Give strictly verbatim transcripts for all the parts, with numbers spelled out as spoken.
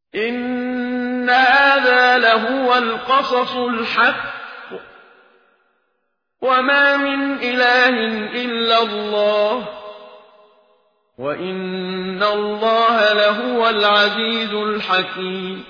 إن هذا لهو القصص الحق وما من إله إلا الله وإن الله لهو العزيز الحكيم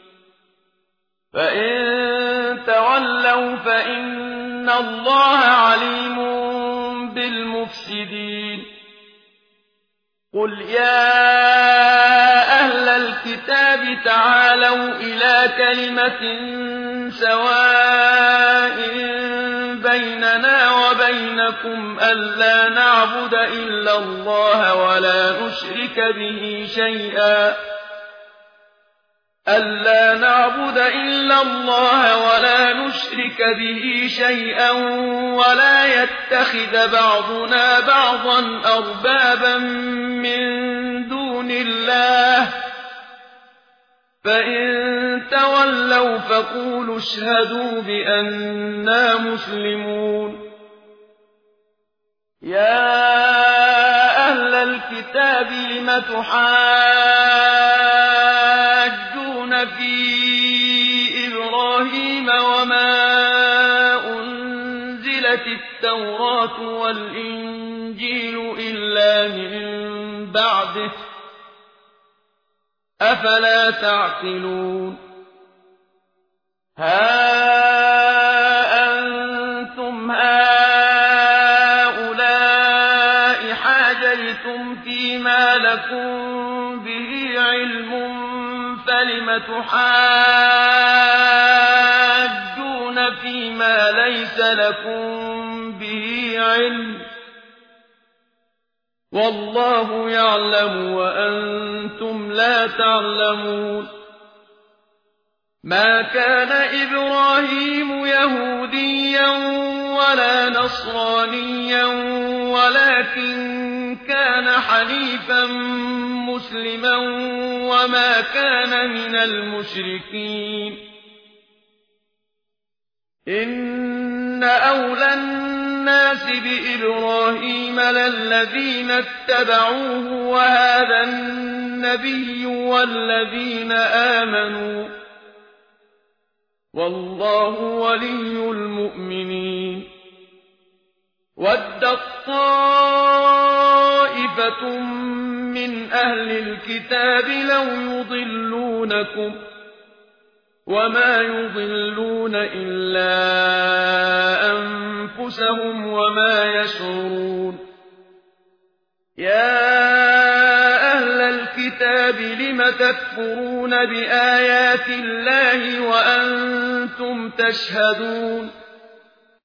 فإن تولوا فإن الله عليم بالمفسدين قل يا أهل الكتاب تعالوا إلى كلمة سواء بيننا وبينكم ألا نعبد إلا الله ولا نشرك به شيئا ألا نعبد إلا الله ولا نشرك به شيئا ولا يتخذ بعضنا بعضا أربابا من دون الله فإن تولوا فقولوا اشهدوا بأننا مسلمون يا أهل الكتاب لم تحاجون في إبراهيم وما أنزلت التوراة والإنجيل إلا من بعده أفلا تعقلون ها أنتم هؤلاء حاججتم فيما لكم به علم فلم تحاجون فيما ليس لكم به علم والله يعلم وأنتم لا تعلمون ما كان إبراهيم يهوديا ولا نصرانيا ولكن كان حنيفا مسلما وما كان من المشركين إن أولى الناس بإبراهيم للذين اتبعوه وهذا النبي والذين آمنوا والله ولي المؤمنين ودت طائفة من أهل الكتاب لو يضلونكم وما يضلون إلا أنفسهم وما يشعرون يا أهل الكتاب لم تكفرون بآيات الله وأنتم تشهدون